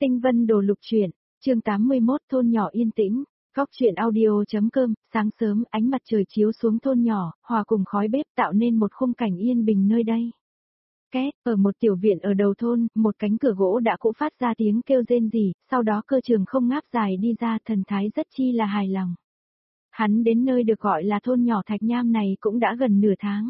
Tinh Vân Đồ Lục Truyện, chương 81 thôn nhỏ yên tĩnh, góc truyện audio.com, sáng sớm ánh mặt trời chiếu xuống thôn nhỏ, hòa cùng khói bếp tạo nên một khung cảnh yên bình nơi đây. Két, ở một tiểu viện ở đầu thôn, một cánh cửa gỗ đã cũ phát ra tiếng kêu rên rỉ, sau đó Cơ Trường không ngáp dài đi ra, thần thái rất chi là hài lòng. Hắn đến nơi được gọi là thôn nhỏ Thạch Nham này cũng đã gần nửa tháng.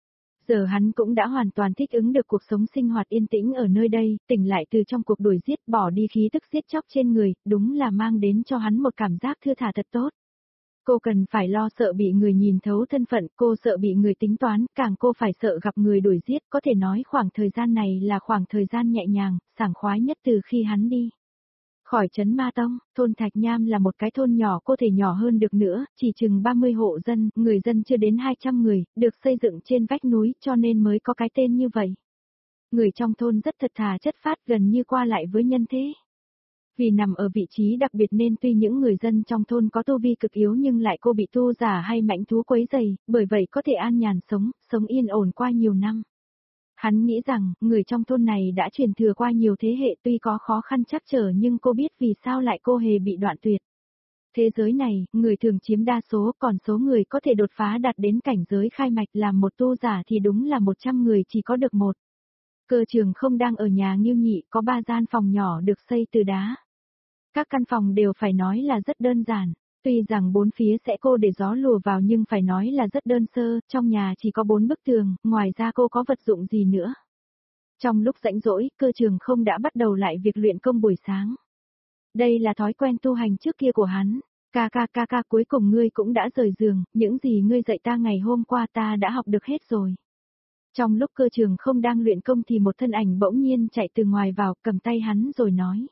Giờ hắn cũng đã hoàn toàn thích ứng được cuộc sống sinh hoạt yên tĩnh ở nơi đây, tỉnh lại từ trong cuộc đuổi giết, bỏ đi khí tức giết chóc trên người, đúng là mang đến cho hắn một cảm giác thư thả thật tốt. Cô cần phải lo sợ bị người nhìn thấu thân phận, cô sợ bị người tính toán, càng cô phải sợ gặp người đuổi giết, có thể nói khoảng thời gian này là khoảng thời gian nhẹ nhàng, sảng khoái nhất từ khi hắn đi khỏi trấn Ma Tông. Thôn Thạch Nham là một cái thôn nhỏ, có thể nhỏ hơn được nữa, chỉ chừng 30 hộ dân, người dân chưa đến 200 người, được xây dựng trên vách núi cho nên mới có cái tên như vậy. Người trong thôn rất thật thà chất phác, gần như qua lại với nhân thế. Vì nằm ở vị trí đặc biệt nên tuy những người dân trong thôn có tu vi cực yếu nhưng lại cô bị tu giả hay mãnh thú quấy rầy, bởi vậy có thể an nhàn sống yên ổn qua nhiều năm. Hắn nghĩ rằng, người trong thôn này đã truyền thừa qua nhiều thế hệ, tuy có khó khăn trắc trở nhưng cô biết vì sao lại cô hề bị đoạn tuyệt. Thế giới này, người thường chiếm đa số, còn số người có thể đột phá đạt đến cảnh giới khai mạch làm một tu giả thì đúng là 100 người chỉ có được một. Cơ Trường không đang ở nhà Ngưu Nhị, có 3 gian phòng nhỏ được xây từ đá. Các căn phòng đều phải nói là rất đơn giản. Tuy rằng bốn phía sẽ cô để gió lùa vào nhưng phải nói là rất đơn sơ, trong nhà chỉ có 4 bức tường, ngoài ra cô có vật dụng gì nữa. Trong lúc rảnh rỗi, Cơ Trường không đã bắt đầu lại việc luyện công buổi sáng. Đây là thói quen tu hành trước kia của hắn. Ca, cuối cùng ngươi cũng đã rời giường, những gì ngươi dạy ta ngày hôm qua ta đã học được hết rồi. Trong lúc Cơ Trường không đang luyện công thì một thân ảnh bỗng nhiên chạy từ ngoài vào, cầm tay hắn rồi nói.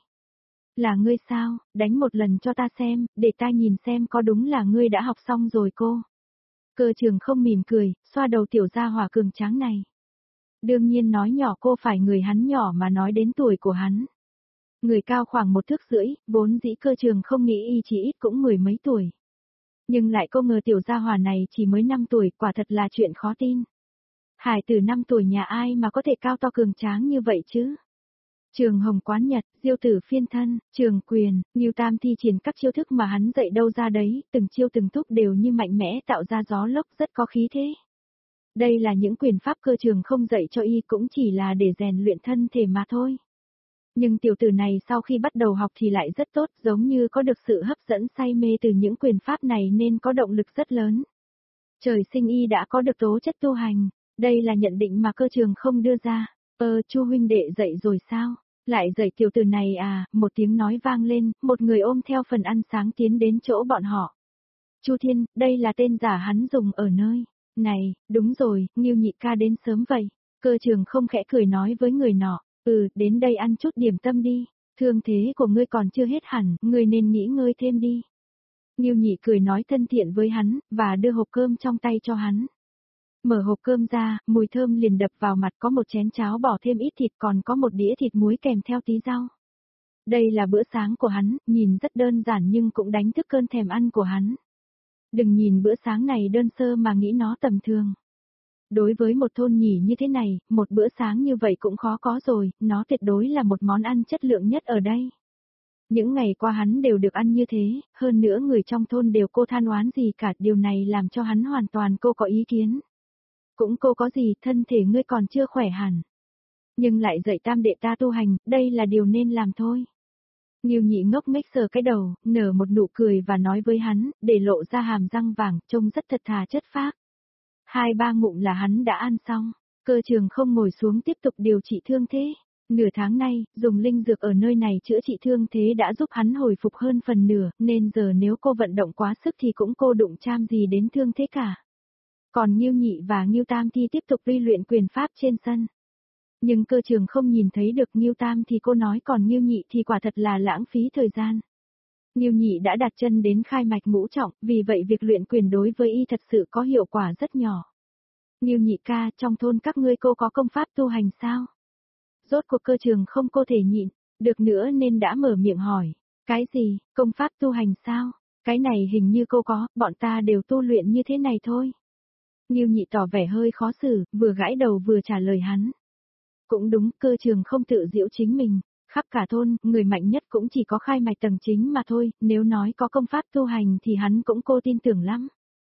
Là ngươi sao, đánh một lần cho ta xem, để ta nhìn xem có đúng là ngươi đã học xong rồi cô. Cơ Trường không mỉm cười, xoa đầu tiểu gia hỏa cường tráng này. Đương nhiên nói nhỏ cô phải người hắn nhỏ mà nói đến tuổi của hắn. Người cao khoảng 1,5 thước, vốn dĩ Cơ Trường không nghĩ y chỉ ít cũng 10 mấy tuổi. Nhưng lại cô ngờ tiểu gia hỏa này chỉ mới 5 tuổi, quả thật là chuyện khó tin. Hải tử 5 tuổi nhà ai mà có thể cao to cường tráng như vậy chứ? Trường Hồng Quán Nhật, Diêu Tử Phiên Thân, Trường Quyền, Ngưu Tam thi triển các chiêu thức mà hắn dạy đâu ra đấy, từng chiêu từng thúc đều như mạnh mẽ tạo ra gió lốc rất có khí thế. Đây là những quyền pháp Cơ Trường không dạy cho y cũng chỉ là để rèn luyện thân thể mà thôi. Nhưng tiểu tử này sau khi bắt đầu học thì lại rất tốt, giống như có được sự hấp dẫn say mê từ những quyền pháp này nên có động lực rất lớn. Trời sinh y đã có được tố chất tu hành, đây là nhận định mà Cơ Trường không đưa ra. Chu huynh đệ dậy rồi sao? Lại dậy tiểu tử này à? Một tiếng nói vang lên, một người ôm theo phần ăn sáng tiến đến chỗ bọn họ. Chu Thiên, đây là tên giả hắn dùng ở nơi này, đúng rồi, Ngưu Nhị ca đến sớm vậy. Cơ Trường không khẽ cười nói với người nọ, đến đây ăn chút điểm tâm đi, thương thế của ngươi còn chưa hết hẳn, ngươi nên nghỉ ngơi thêm đi. Ngưu Nhị cười nói thân thiện với hắn, và đưa hộp cơm trong tay cho hắn. Mở hộp cơm ra, mùi thơm liền đập vào mặt, có một chén cháo bỏ thêm ít thịt, còn có một đĩa thịt muối kèm theo tí rau. Đây là bữa sáng của hắn, nhìn rất đơn giản nhưng cũng đánh thức cơn thèm ăn của hắn. Đừng nhìn bữa sáng này đơn sơ mà nghĩ nó tầm thường. Đối với một thôn nhỉ như thế này, một bữa sáng như vậy cũng khó có rồi, nó tuyệt đối là một món ăn chất lượng nhất ở đây. Những ngày qua hắn đều được ăn như thế, hơn nữa người trong thôn đều cô than oán gì cả, điều này làm cho hắn hoàn toàn cô có ý kiến. Cũng cô có gì, thân thể ngươi còn chưa khỏe hẳn. Nhưng lại dạy tam đệ ta tu hành, đây là điều nên làm thôi. Ngưu Nhị ngốc nghếch sờ cái đầu, nở một nụ cười và nói với hắn, để lộ ra hàm răng vàng, trông rất thật thà chất phác. 2-3 ngụm là hắn đã ăn xong, Cơ Trường không ngồi xuống tiếp tục điều trị thương thế. Nửa tháng nay, dùng linh dược ở nơi này chữa trị thương thế đã giúp hắn hồi phục hơn phần nửa, nên giờ nếu cô vận động quá sức thì cũng cô đụng chạm gì đến thương thế cả. Còn Ngưu Nhị và Ngưu Tam thì tiếp tục luyện quyền pháp trên sân. Nhưng Cơ Trường không nhìn thấy được Ngưu Tam thì cô nói, còn Ngưu Nhị thì quả thật là lãng phí thời gian. Ngưu Nhị đã đặt chân đến khai mạch ngũ trọng, vì vậy việc luyện quyền đối với y thật sự có hiệu quả rất nhỏ. Ngưu Nhị ca, trong thôn các ngươi cô có công pháp tu hành sao? Rốt cuộc Cơ Trường không cô thể nhịn được nữa nên đã mở miệng hỏi. Cái gì, công pháp tu hành sao? Cái này hình như cô có, bọn ta đều tu luyện như thế này thôi. Ngưu Nhị tỏ vẻ hơi khó xử, vừa gãi đầu vừa trả lời hắn. Cũng đúng, Cơ Trường không tự giễu chính mình. Khắp cả thôn, người mạnh nhất cũng chỉ có khai mạch tầng chính mà thôi, nếu nói có công pháp tu hành thì hắn cũng cô tin tưởng lắm.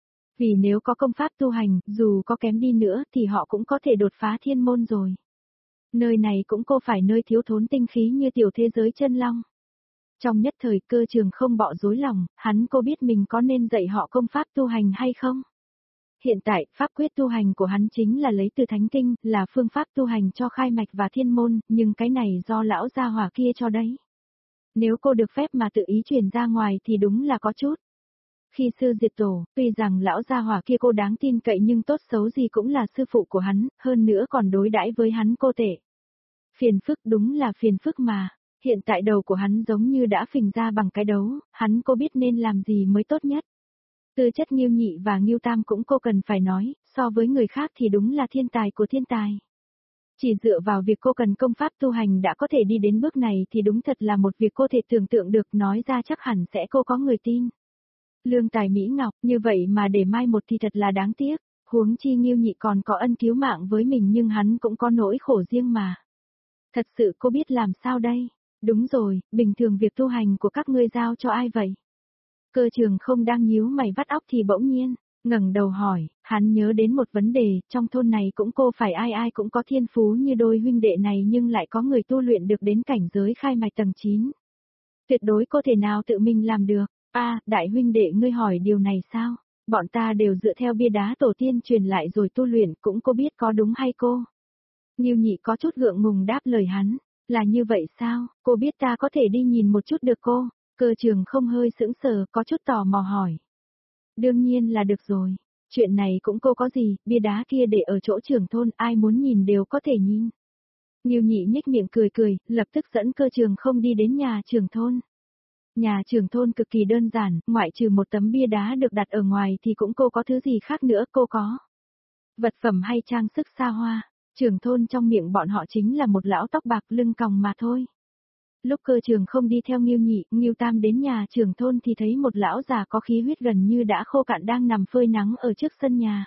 Vì nếu có công pháp tu hành, dù có kém đi nữa thì họ cũng có thể đột phá thiên môn rồi. Nơi này cũng cô phải nơi thiếu thốn tinh khí như tiểu thế giới chân long. Trong nhất thời Cơ Trường không bọ rối lòng, hắn cô biết mình có nên dạy họ công pháp tu hành hay không? Hiện tại, pháp quyết tu hành của hắn chính là lấy từ thánh kinh, là phương pháp tu hành cho khai mạch và thiên môn, nhưng cái này do lão gia hỏa kia cho đấy. Nếu cô được phép mà tự ý truyền ra ngoài thì đúng là có chút. Khi sư diệt tổ, tuy rằng lão gia hỏa kia cô đáng tin cậy nhưng tốt xấu gì cũng là sư phụ của hắn, hơn nữa còn đối đãi với hắn cô tệ. Phiền phức đúng là phiền phức mà, hiện tại đầu của hắn giống như đã phình ra bằng cái đấu, hắn cô biết nên làm gì mới tốt nhất. Tư chất Ngưu Nhị và Ngưu Tam cũng cô cần phải nói, so với người khác thì đúng là thiên tài của thiên tài. Chỉ dựa vào việc cô cần công pháp tu hành đã có thể đi đến bước này thì đúng thật là một việc cô thể tưởng tượng được, nói ra chắc hẳn sẽ cô có người tin. Lương tài Mỹ Ngọc, như vậy mà để mai một thì thật là đáng tiếc, huống chi Ngưu Nhị còn có ân cứu mạng với mình nhưng hắn cũng có nỗi khổ riêng mà. Thật sự cô biết làm sao đây? Đúng rồi, bình thường việc tu hành của các ngươi giao cho ai vậy? Cơ Trường không đang nhíu mày vắt óc thì bỗng nhiên, ngẩng đầu hỏi, hắn nhớ đến một vấn đề, trong thôn này cũng cô phải ai ai cũng có thiên phú như đôi huynh đệ này nhưng lại có người tu luyện được đến cảnh giới khai mạch tầng 9. Tuyệt đối cô thể nào tự mình làm được? Đại huynh đệ ngươi hỏi điều này sao? Bọn ta đều dựa theo bia đá tổ tiên truyền lại rồi tu luyện, cũng cô biết có đúng hay cô? Ngưu Nhị có chút ngượng ngùng đáp lời hắn, là như vậy sao, cô biết ta có thể đi nhìn một chút được cô? Cơ Trường không hơi sững sờ, có chút tò mò hỏi. Đương nhiên là được rồi, chuyện này cũng cô có gì, bia đá kia để ở chỗ trưởng thôn, ai muốn nhìn đều có thể nhìn. Ngưu Nhị nhếch miệng cười cười, lập tức dẫn Cơ Trường không đi đến nhà trưởng thôn. Nhà trưởng thôn cực kỳ đơn giản, ngoại trừ một tấm bia đá được đặt ở ngoài thì cũng cô có thứ gì khác nữa, cô có vật phẩm hay trang sức xa hoa. Trưởng thôn trong miệng bọn họ chính là một lão tóc bạc lưng còng mà thôi. Lúc Cơ Trường không đi theo Ngưu Nhị, Ngưu Tam đến nhà trưởng thôn thì thấy một lão già có khí huyết gần như đã khô cạn đang nằm phơi nắng ở trước sân nhà.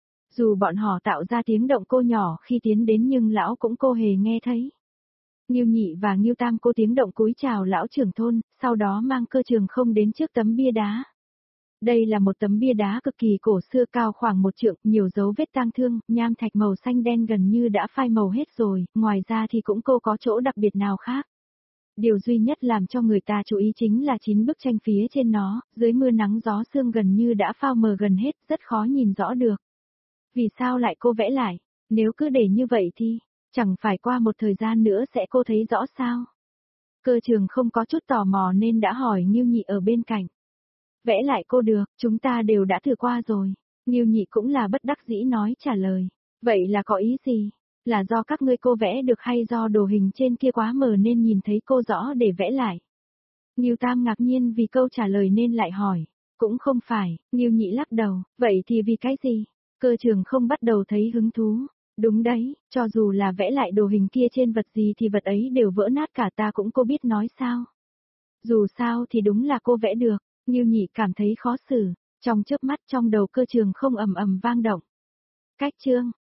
Dù bọn họ tạo ra tiếng động cô nhỏ khi tiến đến nhưng lão cũng cô hề nghe thấy. Ngưu Nhị và Ngưu Tam cô tiếng động cúi chào lão trưởng thôn, sau đó mang Cơ Trường không đến trước tấm bia đá. Đây là một tấm bia đá cực kỳ cổ xưa cao khoảng 1 trượng, nhiều dấu vết tang thương, nham thạch màu xanh đen gần như đã phai màu hết rồi, ngoài ra thì cũng cô có chỗ đặc biệt nào khác. Điều duy nhất làm cho người ta chú ý chính là 9 bức tranh phía trên nó, dưới mưa nắng gió sương gần như đã phao mờ gần hết, rất khó nhìn rõ được. Vì sao lại cô vẽ lại? Nếu cứ để như vậy thì, chẳng phải qua một thời gian nữa sẽ cô thấy rõ sao? Cơ Trường không có chút tò mò nên đã hỏi Ngưu Nhị ở bên cạnh. Vẽ lại cô được, chúng ta đều đã thử qua rồi. Ngưu Nhị cũng là bất đắc dĩ nói trả lời. Vậy là có ý gì? Là do các ngươi cô vẽ được hay do đồ hình trên kia quá mờ nên nhìn thấy cô rõ để vẽ lại? Ngưu Tam ngạc nhiên vì câu trả lời nên lại hỏi. Cũng không phải, Ngưu Nhị lắc đầu, vậy thì vì cái gì? Cơ Trường không bắt đầu thấy hứng thú. Đúng đấy, cho dù là vẽ lại đồ hình kia trên vật gì thì vật ấy đều vỡ nát cả, ta cũng cô biết nói sao. Dù sao thì đúng là cô vẽ được. Ngưu Nhị cảm thấy khó xử, trong chớp mắt trong đầu Cơ Trường không ầm ầm vang động. Cách chương